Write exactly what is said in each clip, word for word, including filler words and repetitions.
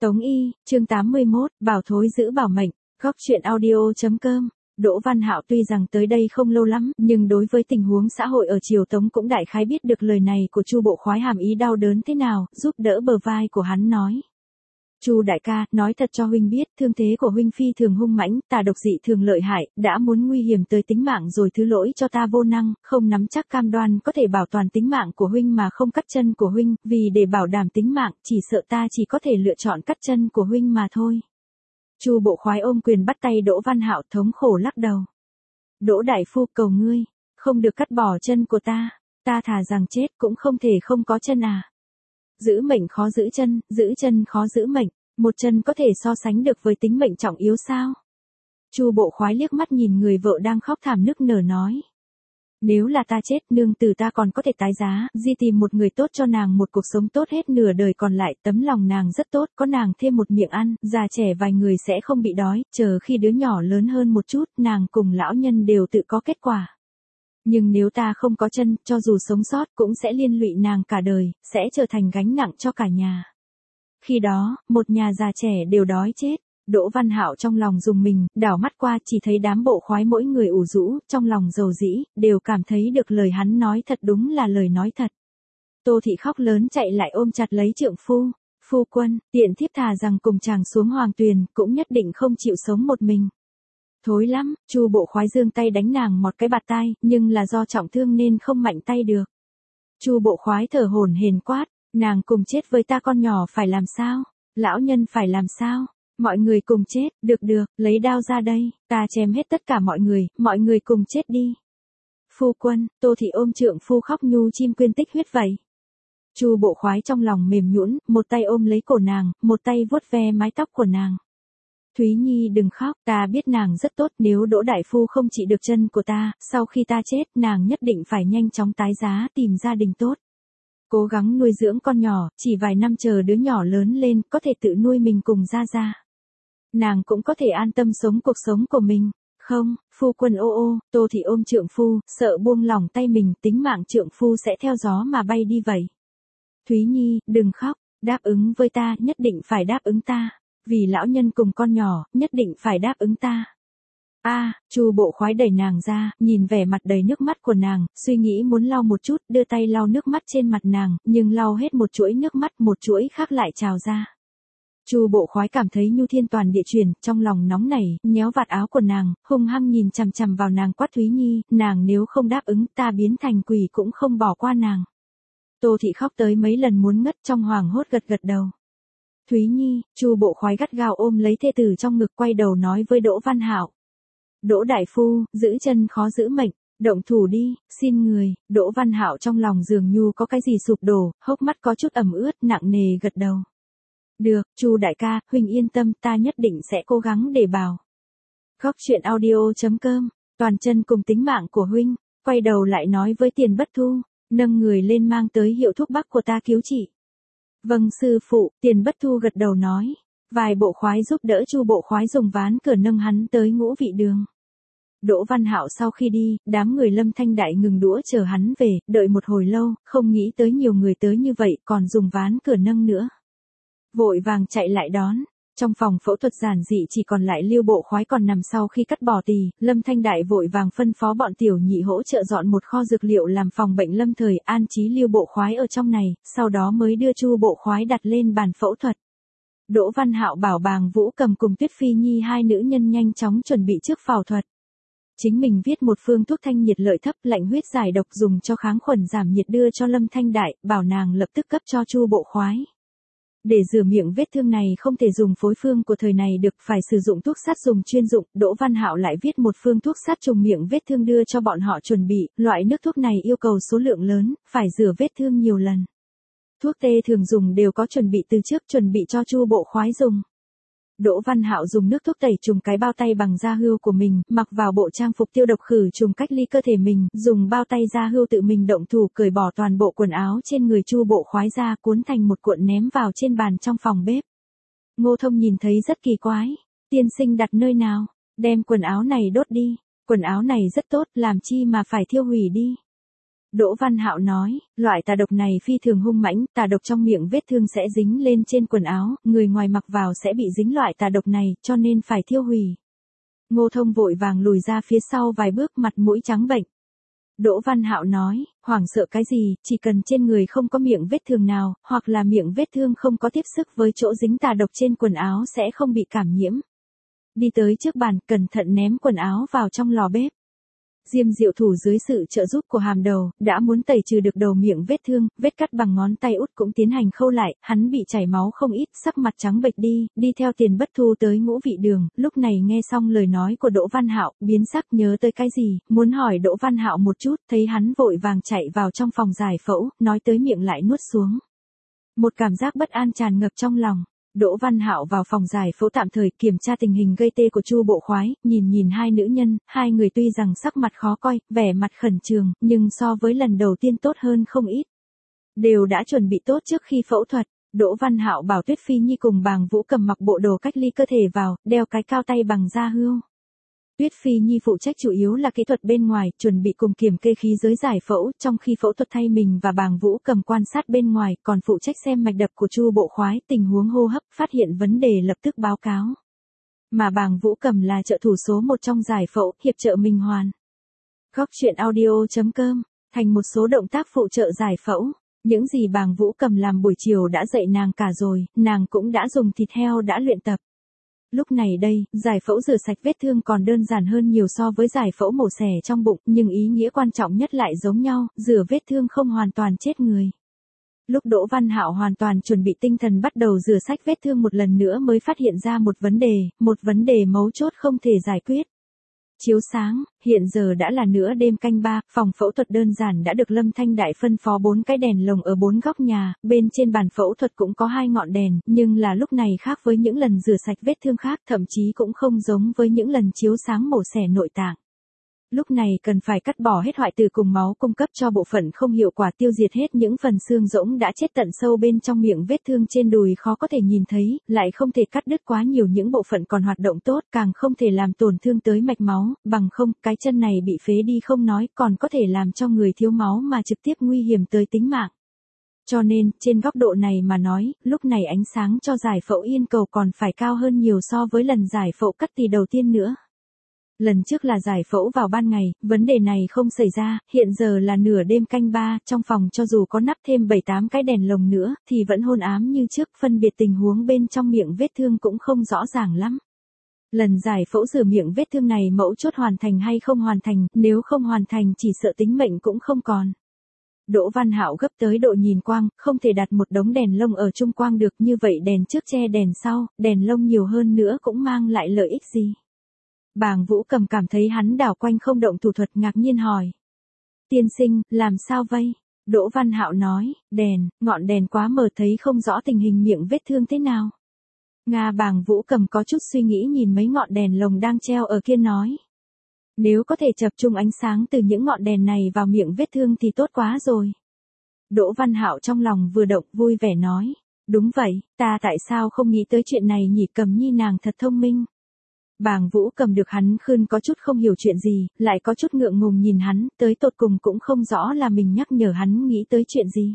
Tống Y, chương tám mươi mốt, bảo thối giữ bảo mệnh, góc truyện audio.com. Đỗ Văn Hạo tuy rằng tới đây không lâu lắm, nhưng đối với tình huống xã hội ở triều Tống cũng đại khái biết được lời này của Chu Bộ Khoái hàm ý đau đớn thế nào, giúp đỡ bờ vai của hắn nói. Chu đại ca, nói thật cho huynh biết, thương thế của huynh phi thường hung mãnh, tà độc dị thường lợi hại, đã muốn nguy hiểm tới tính mạng rồi, thứ lỗi cho ta vô năng, không nắm chắc cam đoan có thể bảo toàn tính mạng của huynh mà không cắt chân của huynh, vì để bảo đảm tính mạng, chỉ sợ ta chỉ có thể lựa chọn cắt chân của huynh mà thôi. Chu Bộ Khoái ôm quyền bắt tay Đỗ Văn Hạo, thống khổ lắc đầu. Đỗ đại phu, cầu ngươi, không được cắt bỏ chân của ta, ta thà rằng chết cũng không thể không có chân à. Giữ mệnh khó giữ chân, giữ chân khó giữ mệnh, một chân có thể so sánh được với tính mệnh trọng yếu sao? Chu Bộ Khoái liếc mắt nhìn người vợ đang khóc thảm nức nở nói. Nếu là ta chết, nương tử ta còn có thể tái giá, di tìm một người tốt cho nàng một cuộc sống tốt hết nửa đời còn lại, tấm lòng nàng rất tốt, có nàng thêm một miệng ăn, già trẻ vài người sẽ không bị đói, chờ khi đứa nhỏ lớn hơn một chút, nàng cùng lão nhân đều tự có kết quả. Nhưng nếu ta không có chân, cho dù sống sót cũng sẽ liên lụy nàng cả đời, sẽ trở thành gánh nặng cho cả nhà. Khi đó, một nhà già trẻ đều đói chết. Đỗ Văn Hạo trong lòng rùng mình, đảo mắt qua chỉ thấy đám bộ khoái mỗi người ủ rũ, trong lòng dầu dĩ, đều cảm thấy được lời hắn nói thật đúng là lời nói thật. Tô Thị khóc lớn chạy lại ôm chặt lấy trượng phu. Phu quân, tiện thiếp thà rằng cùng chàng xuống hoàng tuyền, cũng nhất định không chịu sống một mình. Thối lắm, Chu Bộ Khoái giương tay đánh nàng một cái bạt tai, nhưng là do trọng thương nên không mạnh tay được. Chu Bộ Khoái thở hổn hển quát, nàng cùng chết với ta, con nhỏ phải làm sao? Lão nhân phải làm sao? Mọi người cùng chết, được được, lấy đao ra đây, ta chém hết tất cả mọi người, mọi người cùng chết đi. Phu quân, Tô Thị ôm trượng phu khóc nhu chim quyên tích huyết vậy. Chu Bộ Khoái trong lòng mềm nhũn, một tay ôm lấy cổ nàng, một tay vuốt ve mái tóc của nàng. Thúy Nhi đừng khóc, ta biết nàng rất tốt, nếu Đỗ đại phu không trị được chân của ta, sau khi ta chết, nàng nhất định phải nhanh chóng tái giá, tìm gia đình tốt. Cố gắng nuôi dưỡng con nhỏ, chỉ vài năm chờ đứa nhỏ lớn lên, có thể tự nuôi mình cùng ra ra. Nàng cũng có thể an tâm sống cuộc sống của mình. Không, phu quân ô ô, Tô Thị ôm trượng phu, sợ buông lỏng tay mình, tính mạng trượng phu sẽ theo gió mà bay đi vậy. Thúy Nhi, đừng khóc, đáp ứng với ta, nhất định phải đáp ứng ta. Vì lão nhân cùng con nhỏ, nhất định phải đáp ứng ta. A, à, Chu Bộ Khoái đẩy nàng ra, nhìn vẻ mặt đầy nước mắt của nàng, suy nghĩ muốn lau một chút, đưa tay lau nước mắt trên mặt nàng, nhưng lau hết một chuỗi nước mắt, một chuỗi khác lại trào ra. Chu Bộ Khoái cảm thấy nhu thiên toàn địa chuyển, trong lòng nóng nảy, nhéo vạt áo của nàng, hung hăng nhìn chằm chằm vào nàng quát, Thúy Nhi, nàng nếu không đáp ứng, ta biến thành quỷ cũng không bỏ qua nàng. Tô Thị khóc tới mấy lần muốn ngất, trong hoảng hốt gật gật đầu. Thúy Nhi, Chu Bộ Khoái gắt gao ôm lấy thê tử trong ngực, quay đầu nói với Đỗ Văn Hạo. Đỗ đại phu, giữ chân khó giữ mệnh, động thủ đi, xin người. Đỗ Văn Hạo trong lòng dường như có cái gì sụp đổ, hốc mắt có chút ẩm ướt, nặng nề gật đầu. Được, Chu đại ca, huynh yên tâm, ta nhất định sẽ cố gắng để bảo. Góc truyện audio.com, toàn chân cùng tính mạng của huynh, quay đầu lại nói với Tiền Bất Thu, nâng người lên mang tới hiệu thuốc bắc của ta cứu trị. Vâng sư phụ, Tiền Bất Thu gật đầu nói. Vài bộ khoái giúp đỡ Chu Bộ Khoái dùng ván cửa nâng hắn tới Ngũ Vị Đường. Đỗ Văn Hạo sau khi đi, đám người Lâm Thanh Đại ngừng đũa chờ hắn về, đợi một hồi lâu, không nghĩ tới nhiều người tới như vậy, còn dùng ván cửa nâng nữa. Vội vàng chạy lại đón. Trong phòng phẫu thuật giản dị chỉ còn lại Lưu Bộ Khoái còn nằm sau khi cắt bỏ tỳ, Lâm Thanh Đại vội vàng phân phó bọn tiểu nhị hỗ trợ dọn một kho dược liệu làm phòng bệnh lâm thời, an trí Lưu Bộ Khoái ở trong này, sau đó mới đưa Chu Bộ Khoái đặt lên bàn phẫu thuật. Đỗ Văn Hạo bảo Bàng Vũ Cầm cùng Tuyết Phi Nhi hai nữ nhân nhanh chóng chuẩn bị trước phẫu thuật. Chính mình viết một phương thuốc thanh nhiệt lợi thấp, lạnh huyết giải độc dùng cho kháng khuẩn giảm nhiệt đưa cho Lâm Thanh Đại, bảo nàng lập tức cấp cho Chu Bộ Khoái. Để rửa miệng vết thương này không thể dùng phối phương của thời này được, phải sử dụng thuốc sát dùng chuyên dụng. Đỗ Văn Hạo lại viết một phương thuốc sát trùng miệng vết thương đưa cho bọn họ chuẩn bị, loại nước thuốc này yêu cầu số lượng lớn, phải rửa vết thương nhiều lần. Thuốc tê thường dùng đều có chuẩn bị từ trước, chuẩn bị cho Chu Bộ Khoái dùng. Đỗ Văn Hạo dùng nước thuốc tẩy trùng cái bao tay bằng da hươu của mình, mặc vào bộ trang phục tiêu độc khử trùng cách ly cơ thể mình, dùng bao tay da hươu tự mình động thủ cởi bỏ toàn bộ quần áo trên người Chu Bộ Khoái ra, cuốn thành một cuộn ném vào trên bàn trong phòng bếp. Ngô Thông nhìn thấy rất kỳ quái, tiên sinh đặt nơi nào, đem quần áo này đốt đi, quần áo này rất tốt, làm chi mà phải thiêu hủy đi. Đỗ Văn Hạo nói, loại tà độc này phi thường hung mãnh, tà độc trong miệng vết thương sẽ dính lên trên quần áo, người ngoài mặc vào sẽ bị dính loại tà độc này, cho nên phải tiêu hủy. Ngô Thông vội vàng lùi ra phía sau vài bước, mặt mũi trắng bệch. Đỗ Văn Hạo nói, hoảng sợ cái gì, chỉ cần trên người không có miệng vết thương nào, hoặc là miệng vết thương không có tiếp sức với chỗ dính tà độc trên quần áo sẽ không bị cảm nhiễm. Đi tới trước bàn, cẩn thận ném quần áo vào trong lò bếp. Diêm Diệu Thủ dưới sự trợ giúp của Hàm Đầu, đã muốn tẩy trừ được đầu miệng vết thương, vết cắt bằng ngón tay út cũng tiến hành khâu lại, hắn bị chảy máu không ít, sắc mặt trắng bệch đi, đi theo Tiền Bất Thu tới Ngũ Vị Đường, lúc này nghe xong lời nói của Đỗ Văn Hạo, biến sắc nhớ tới cái gì, muốn hỏi Đỗ Văn Hạo một chút, thấy hắn vội vàng chạy vào trong phòng giải phẫu, nói tới miệng lại nuốt xuống. Một cảm giác bất an tràn ngập trong lòng. Đỗ Văn Hạo vào phòng giải phẫu tạm thời kiểm tra tình hình gây tê của Chu Bộ Khoái, nhìn nhìn hai nữ nhân, hai người tuy rằng sắc mặt khó coi, vẻ mặt khẩn trương, nhưng so với lần đầu tiên tốt hơn không ít. Đều đã chuẩn bị tốt trước khi phẫu thuật, Đỗ Văn Hạo bảo Tuyết Phi Nhi cùng Bàng Vũ Cầm mặc bộ đồ cách ly cơ thể vào, đeo cái cao tay bằng da hươu. Tuyết Phi Nhi phụ trách chủ yếu là kỹ thuật bên ngoài, chuẩn bị cùng kiểm kê khí giới giải phẫu, trong khi phẫu thuật thay mình và Bàng Vũ Cầm quan sát bên ngoài, còn phụ trách xem mạch đập của Chu Bộ Khoái, tình huống hô hấp, phát hiện vấn đề lập tức báo cáo. Mà Bàng Vũ Cầm là trợ thủ số một trong giải phẫu, hiệp trợ Minh Hoàn. Góc truyện audio chấm com, thành một số động tác phụ trợ giải phẫu. Những gì Bàng Vũ Cầm làm buổi chiều đã dạy nàng cả rồi, nàng cũng đã dùng thịt heo đã luyện tập. Lúc này đây, giải phẫu rửa sạch vết thương còn đơn giản hơn nhiều so với giải phẫu mổ xẻ trong bụng, nhưng ý nghĩa quan trọng nhất lại giống nhau, rửa vết thương không hoàn toàn chết người. Lúc Đỗ Văn Hạo hoàn toàn chuẩn bị tinh thần bắt đầu rửa sạch vết thương một lần nữa mới phát hiện ra một vấn đề, một vấn đề mấu chốt không thể giải quyết. Chiếu sáng, hiện giờ đã là nửa đêm canh ba, phòng phẫu thuật đơn giản đã được Lâm Thanh Đại phân phó bốn cái đèn lồng ở bốn góc nhà, bên trên bàn phẫu thuật cũng có hai ngọn đèn, nhưng là lúc này khác với những lần rửa sạch vết thương khác, thậm chí cũng không giống với những lần chiếu sáng mổ xẻ nội tạng. Lúc này cần phải cắt bỏ hết hoại tử cùng máu cung cấp cho bộ phận không hiệu quả, tiêu diệt hết những phần xương rỗng đã chết tận sâu bên trong miệng vết thương trên đùi khó có thể nhìn thấy, lại không thể cắt đứt quá nhiều những bộ phận còn hoạt động tốt, càng không thể làm tổn thương tới mạch máu, bằng không, cái chân này bị phế đi không nói, còn có thể làm cho người thiếu máu mà trực tiếp nguy hiểm tới tính mạng. Cho nên, trên góc độ này mà nói, lúc này ánh sáng cho giải phẫu Yên Cầu còn phải cao hơn nhiều so với lần giải phẫu cắt tỳ đầu tiên nữa. Lần trước là giải phẫu vào ban ngày, vấn đề này không xảy ra, hiện giờ là nửa đêm canh ba, trong phòng cho dù có nắp thêm bảy tám cái đèn lồng nữa, thì vẫn hôn ám như trước, phân biệt tình huống bên trong miệng vết thương cũng không rõ ràng lắm. Lần giải phẫu rửa miệng vết thương này mẫu chốt hoàn thành hay không hoàn thành, nếu không hoàn thành chỉ sợ tính mệnh cũng không còn. Đỗ Văn Hạo gấp tới độ nhìn quang, không thể đặt một đống đèn lông ở trung quang được, như vậy đèn trước che đèn sau, đèn lông nhiều hơn nữa cũng mang lại lợi ích gì. Bàng Vũ Cầm cảm thấy hắn đảo quanh không động thủ thuật, ngạc nhiên hỏi. Tiên sinh, làm sao vây? Đỗ Văn Hạo nói, đèn, ngọn đèn quá mờ thấy không rõ tình hình miệng vết thương thế nào. Nga Bàng Vũ Cầm có chút suy nghĩ nhìn mấy ngọn đèn lồng đang treo ở kia nói. Nếu có thể tập trung ánh sáng từ những ngọn đèn này vào miệng vết thương thì tốt quá rồi. Đỗ Văn Hạo trong lòng vừa động vui vẻ nói. Đúng vậy, ta tại sao không nghĩ tới chuyện này nhỉ, Cầm Nhi nàng thật thông minh. Bàng Vũ Cầm được hắn khuyên có chút không hiểu chuyện gì, lại có chút ngượng ngùng nhìn hắn, tới tột cùng cũng không rõ là mình nhắc nhở hắn nghĩ tới chuyện gì.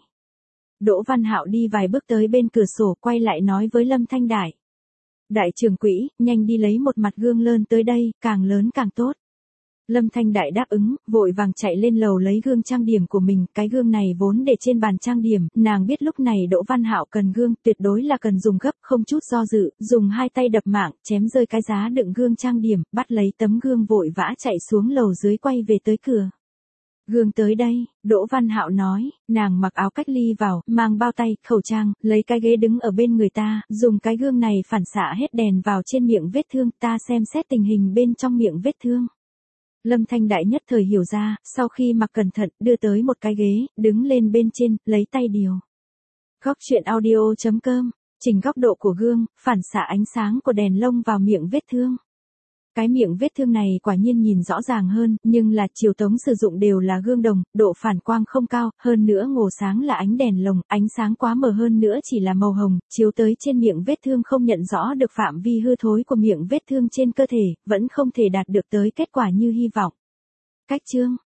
Đỗ Văn Hạo đi vài bước tới bên cửa sổ, quay lại nói với Lâm Thanh Đại. Đại trưởng quỹ, nhanh đi lấy một mặt gương lớn tới đây, càng lớn càng tốt. Lâm Thanh Đại đáp ứng, vội vàng chạy lên lầu lấy gương trang điểm của mình, cái gương này vốn để trên bàn trang điểm, nàng biết lúc này Đỗ Văn Hạo cần gương, tuyệt đối là cần dùng gấp, không chút do dự, dùng hai tay đập mạng, chém rơi cái giá đựng gương trang điểm, bắt lấy tấm gương vội vã chạy xuống lầu dưới quay về tới cửa. Gương tới đây, Đỗ Văn Hạo nói, nàng mặc áo cách ly vào, mang bao tay, khẩu trang, lấy cái ghế đứng ở bên người ta, dùng cái gương này phản xạ hết đèn vào trên miệng vết thương, ta xem xét tình hình bên trong miệng vết thương. Lâm Thanh Đại nhất thời hiểu ra, sau khi mặc cẩn thận, đưa tới một cái ghế, đứng lên bên trên, lấy tay điều. Góc truyện audio chấm com, chỉnh góc độ của gương, phản xạ ánh sáng của đèn lông vào miệng vết thương. Cái miệng vết thương này quả nhiên nhìn rõ ràng hơn, nhưng là chiều tống sử dụng đều là gương đồng, độ phản quang không cao, hơn nữa ngổ sáng là ánh đèn lồng, ánh sáng quá mờ hơn nữa chỉ là màu hồng, chiếu tới trên miệng vết thương không nhận rõ được phạm vi hư thối của miệng vết thương trên cơ thể, vẫn không thể đạt được tới kết quả như hy vọng. Cách chương